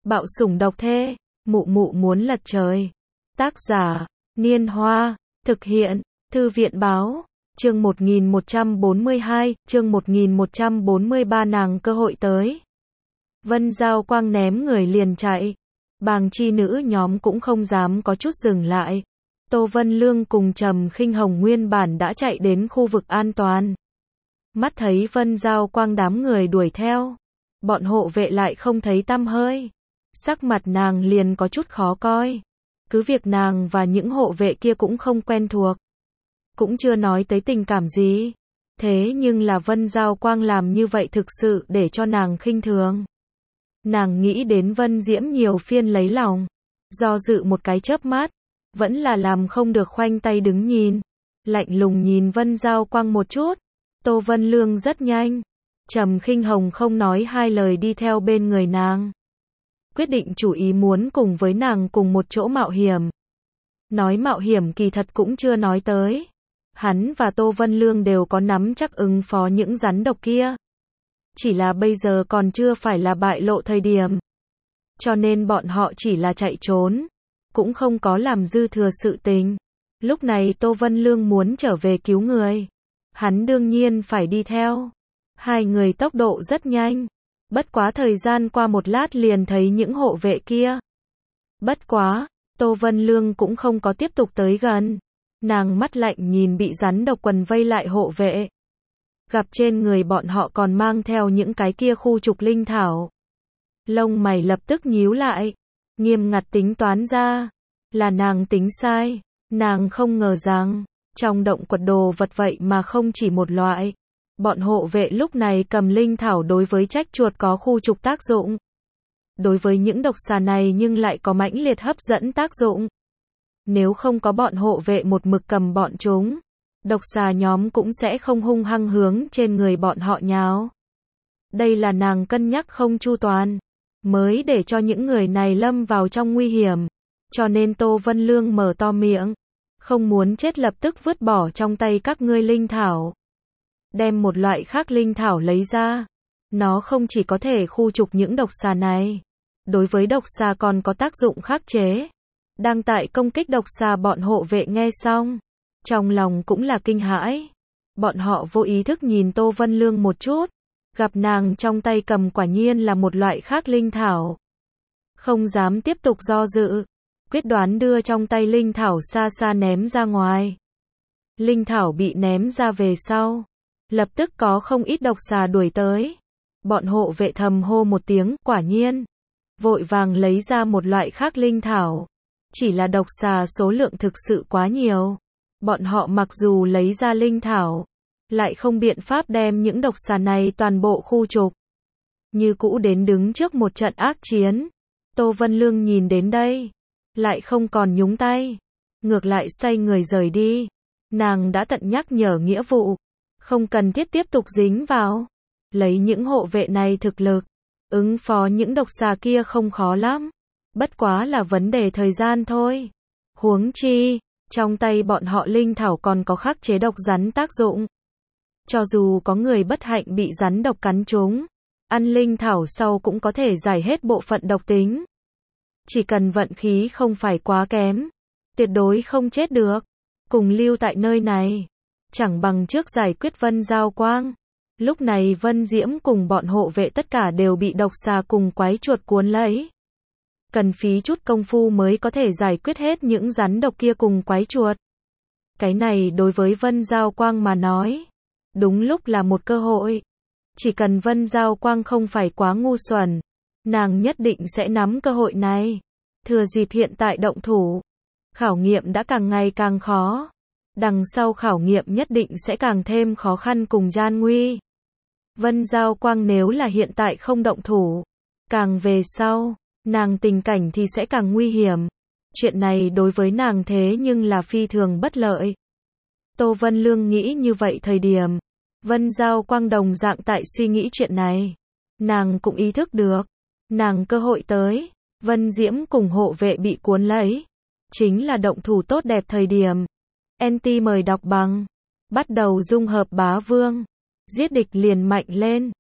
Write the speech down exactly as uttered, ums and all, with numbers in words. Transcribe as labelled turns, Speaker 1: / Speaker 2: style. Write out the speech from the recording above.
Speaker 1: Bạo sủng độc thê, mụ mụ muốn lật trời. Tác giả, Niên Hoa, thực hiện, Thư viện báo, chương một nghìn một trăm bốn mươi hai, chương một nghìn một trăm bốn mươi ba nàng cơ hội tới. Vân Giao Quang ném người liền chạy. Bàng chi nữ nhóm cũng không dám có chút dừng lại. Tô Vân Lương cùng Trầm Khinh Hồng nguyên bản đã chạy đến khu vực an toàn. Mắt thấy Vân Giao Quang đám người đuổi theo. Bọn hộ vệ lại không thấy tăm hơi. Sắc mặt nàng liền có chút khó coi. Cứ việc nàng và những hộ vệ kia cũng không quen thuộc. Cũng chưa nói tới tình cảm gì. Thế nhưng là Vân Giao Quang làm như vậy thực sự để cho nàng khinh thường. Nàng nghĩ đến Vân Diễm nhiều phiên lấy lòng. Do dự một cái chớp mắt. Vẫn là làm không được khoanh tay đứng nhìn. Lạnh lùng nhìn Vân Giao Quang một chút. Tô Vân Lương rất nhanh. Trầm Khinh Hồng không nói hai lời đi theo bên người nàng. Quyết định chủ ý muốn cùng với nàng cùng một chỗ mạo hiểm. Nói mạo hiểm kỳ thật cũng chưa nói tới. Hắn và Tô Vân Lương đều có nắm chắc ứng phó những rắn độc kia. Chỉ là bây giờ còn chưa phải là bại lộ thời điểm. Cho nên bọn họ chỉ là chạy trốn. Cũng không có làm dư thừa sự tình. Lúc này Tô Vân Lương muốn trở về cứu người. Hắn đương nhiên phải đi theo. Hai người tốc độ rất nhanh. Bất quá thời gian qua một lát liền thấy những hộ vệ kia. Bất quá, Tô Vân Lương cũng không có tiếp tục tới gần. Nàng mắt lạnh nhìn bị rắn độc quần vây lại hộ vệ. Gặp trên người bọn họ còn mang theo những cái kia khu trục linh thảo. Lông mày lập tức nhíu lại. Nghiêm ngặt tính toán ra. Là nàng tính sai. Nàng không ngờ rằng, trong động quật đồ vật vậy mà không chỉ một loại. Bọn hộ vệ lúc này cầm linh thảo đối với trách chuột có khu trục tác dụng. Đối với những độc xà này nhưng lại có mãnh liệt hấp dẫn tác dụng. Nếu không có bọn hộ vệ một mực cầm bọn chúng, độc xà nhóm cũng sẽ không hung hăng hướng trên người bọn họ nhào. Đây là nàng cân nhắc không chu toàn, mới để cho những người này lâm vào trong nguy hiểm. Cho nên Tô Vân Lương mở to miệng, không muốn chết lập tức vứt bỏ trong tay các ngươi linh thảo. Đem một loại khác linh thảo lấy ra. Nó không chỉ có thể khu trục những độc xà này. Đối với độc xà còn có tác dụng khắc chế. Đang tại công kích độc xà bọn hộ vệ nghe xong. Trong lòng cũng là kinh hãi. Bọn họ vô ý thức nhìn Tô Vân Lương một chút. Gặp nàng trong tay cầm quả nhiên là một loại khác linh thảo. Không dám tiếp tục do dự. Quyết đoán đưa trong tay linh thảo xa xa ném ra ngoài. Linh thảo bị ném ra về sau. Lập tức có không ít độc xà đuổi tới. Bọn hộ vệ thầm hô một tiếng, quả nhiên. Vội vàng lấy ra một loại khác linh thảo. Chỉ là độc xà số lượng thực sự quá nhiều. Bọn họ mặc dù lấy ra linh thảo, lại không biện pháp đem những độc xà này toàn bộ khu trục. Như cũ đến đứng trước một trận ác chiến. Tô Vân Lương nhìn đến đây. Lại không còn nhúng tay. Ngược lại xoay người rời đi. Nàng đã tận nhắc nhở nghĩa vụ. Không cần thiết tiếp tục dính vào. Lấy những hộ vệ này thực lực. Ứng phó những độc xà kia không khó lắm. Bất quá là vấn đề thời gian thôi. Huống chi, trong tay bọn họ linh thảo còn có khắc chế độc rắn tác dụng. Cho dù có người bất hạnh bị rắn độc cắn trúng, ăn linh thảo sau cũng có thể giải hết bộ phận độc tính. Chỉ cần vận khí không phải quá kém, tuyệt đối không chết được. Cùng lưu tại nơi này. Chẳng bằng trước giải quyết Vân Giao Quang. Lúc này Vân Diễm cùng bọn hộ vệ tất cả đều bị độc xà cùng quái chuột cuốn lấy. Cần phí chút công phu mới có thể giải quyết hết những rắn độc kia cùng quái chuột. Cái này đối với Vân Giao Quang mà nói, đúng lúc là một cơ hội. Chỉ cần Vân Giao Quang không phải quá ngu xuẩn, nàng nhất định sẽ nắm cơ hội này. Thừa dịp hiện tại động thủ. Khảo nghiệm đã càng ngày càng khó. Đằng sau khảo nghiệm nhất định sẽ càng thêm khó khăn cùng gian nguy. Vân Giao Quang nếu là hiện tại không động thủ, càng về sau, nàng tình cảnh thì sẽ càng nguy hiểm. Chuyện này đối với nàng thế nhưng là phi thường bất lợi. Tô Vân Lương nghĩ như vậy thời điểm, Vân Giao Quang đồng dạng tại suy nghĩ chuyện này. Nàng cũng ý thức được, nàng cơ hội tới, Vân Diễm cùng hộ vệ bị cuốn lấy, chính là động thủ tốt đẹp thời điểm. en tê mời đọc bằng, bắt đầu dung hợp bá vương, giết địch liền mạnh lên.